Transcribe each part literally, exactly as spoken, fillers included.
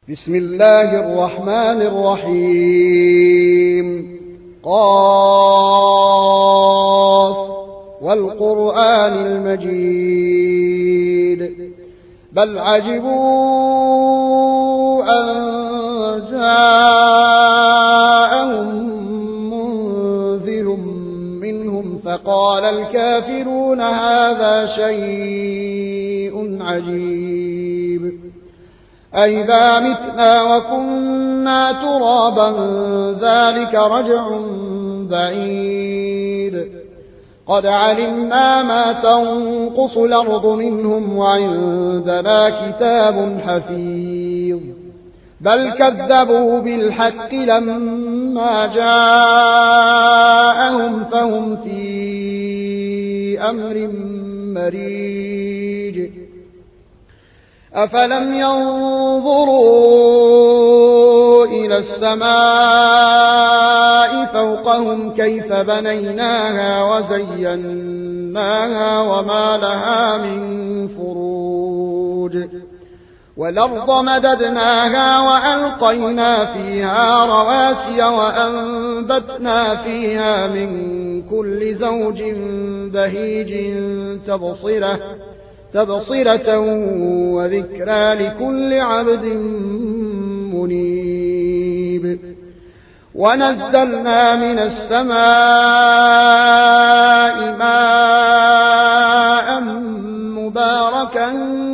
بسم الله الرحمن الرحيم. قاف والقرآن المجيد بل عجبوا أن جاءهم منذر منهم فقال الكافرون هذا شيء عجيب أئذا متنا وكنا ترابا ذلك رجع بعيد قد علمنا ما تنقص الأرض منهم وعندنا كتاب حفيظ بل كذبوا بالحق لما جاءهم فهم في أمر مريج أفلم ينظروا إلى السماء فوقهم كيف بنيناها وزيناها وما لها من فروج والأرض مددناها وألقينا فيها رواسي وأنبتنا فيها من كل زوج بهيج تبصرة تبصرة وذكرى لكل عبد منيب ونزلنا من السماء ماء مباركا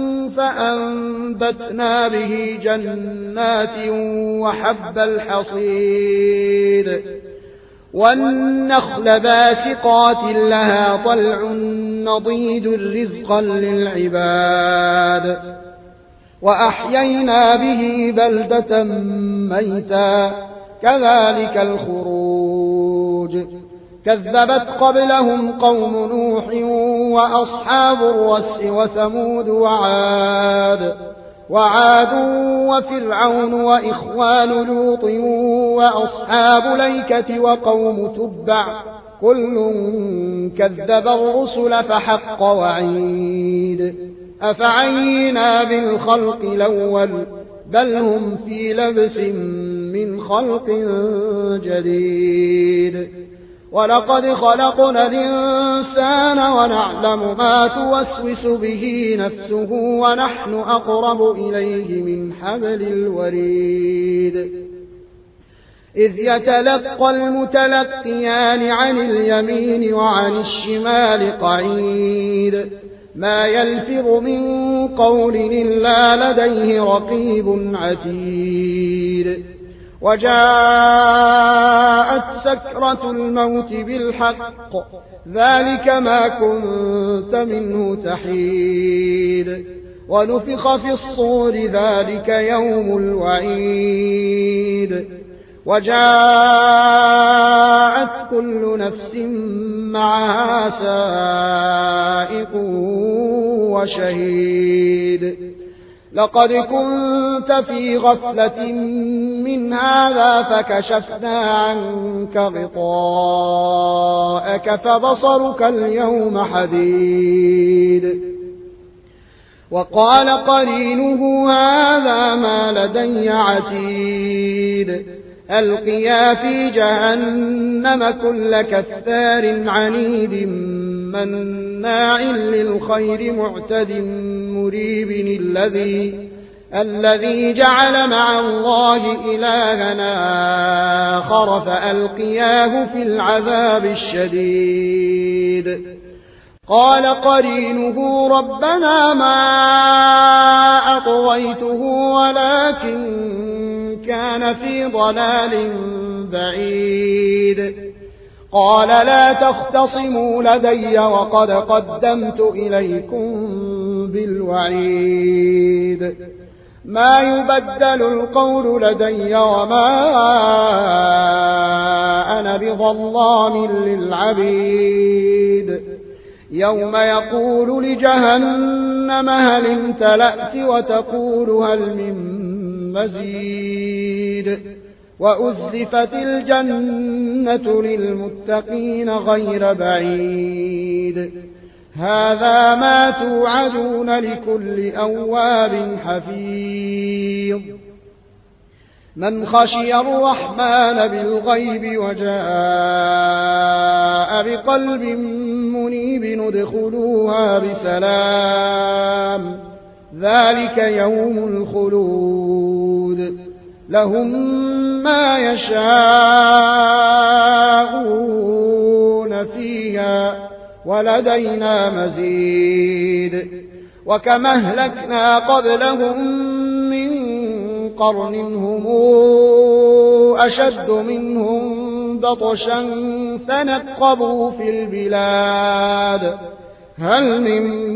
فأنبتنا به جنات وحب الحصيد والنخل باسقات لها طلع نضيد رزقا للعباد وأحيينا به بلدة ميتا كذلك الخروج كذبت قبلهم قوم نوح وأصحاب الرس وثمود وعاد وعاد وفرعون وإخوان لوط وأصحاب الأيكة وقوم تبع كل كذب الرسل فحق وعيد أفعينا بالخلق الأول بل هم في لبس من خلق جديد ولقد خلقنا الإنسان ونعلم ما توسوس به نفسه ونحن أقرب إليه من حبل الوريد إذ يتلقى المتلقيان عن اليمين وعن الشمال قعيد ما يلفظ من قول إلا لديه رقيب عتيد وجاءت سكرة الموت بالحق ذلك ما كنت منه تحيد ونفخ في الصور ذلك يوم الوعيد وجاءت كل نفس معها سائق وشهيد لقد كنت في غفلة من هذا فكشفنا عنك غطاءك فبصرك اليوم حديد وقال قرينه هذا ما لدي عتيد ألقيا في جهنم كل كفار عنيد مناع للخير معتد مريب الذي الذي جعل مع الله إلهنا آخر فألقياه في العذاب الشديد قال قرينه ربنا ما أطغيته ولكن كان في ضلال بعيد قال لا تختصموا لدي وقد قدمت إليكم بالوعيد ما يبدل القول لدي وما أنا بظلام للعبيد يوم يقول لجهنم هل امتلأت وتقول هل من مزيد وأزلفت الجنة للمتقين غير بعيد هذا ما توعدون لكل أواب حفيظ من خشي الرحمن بالغيب وجاء بقلب منيب ادخلوها بسلام ذلك يوم الخلود لهم ما يشاءون فيها ولدينا مزيد وكما أهلكنا قبلهم من قرن هم أشد منهم بطشا فنقبوا في البلاد هل من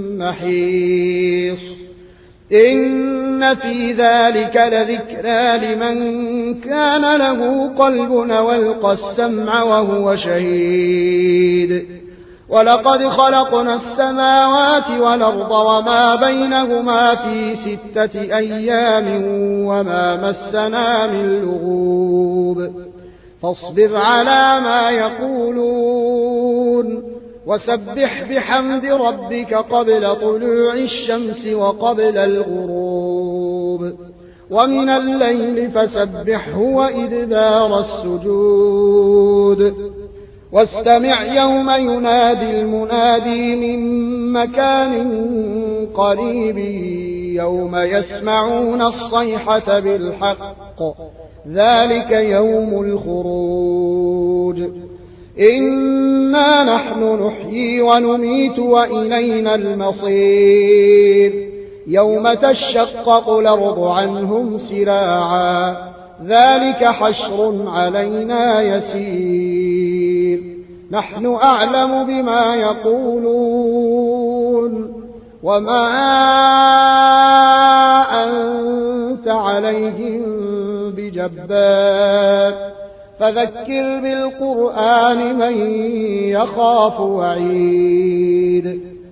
محيص إن في ذلك لذكرى لمن كان له قلب والقى السمع وهو شهيد ولقد خلقنا السماوات والأرض وما بينهما في ستة أيام وما مسنا من لغوب فاصبر على ما يقولون وسبح بحمد ربك قبل طلوع الشمس وقبل الغروب ومن الليل فسبحه وإدبار السجود واستمع يوم ينادي المنادي من مكان قريب يوم يسمعون الصيحة بالحق ذلك يوم الخروج إنا نحن نحيي ونميت وإلينا المصير يوم تشقق الأرض عنهم سراعا ذلك حشر علينا يسير نحن أعلم بما يقولون وما أنت عليهم بجبار فذكر بالقرآن من يخاف وعيد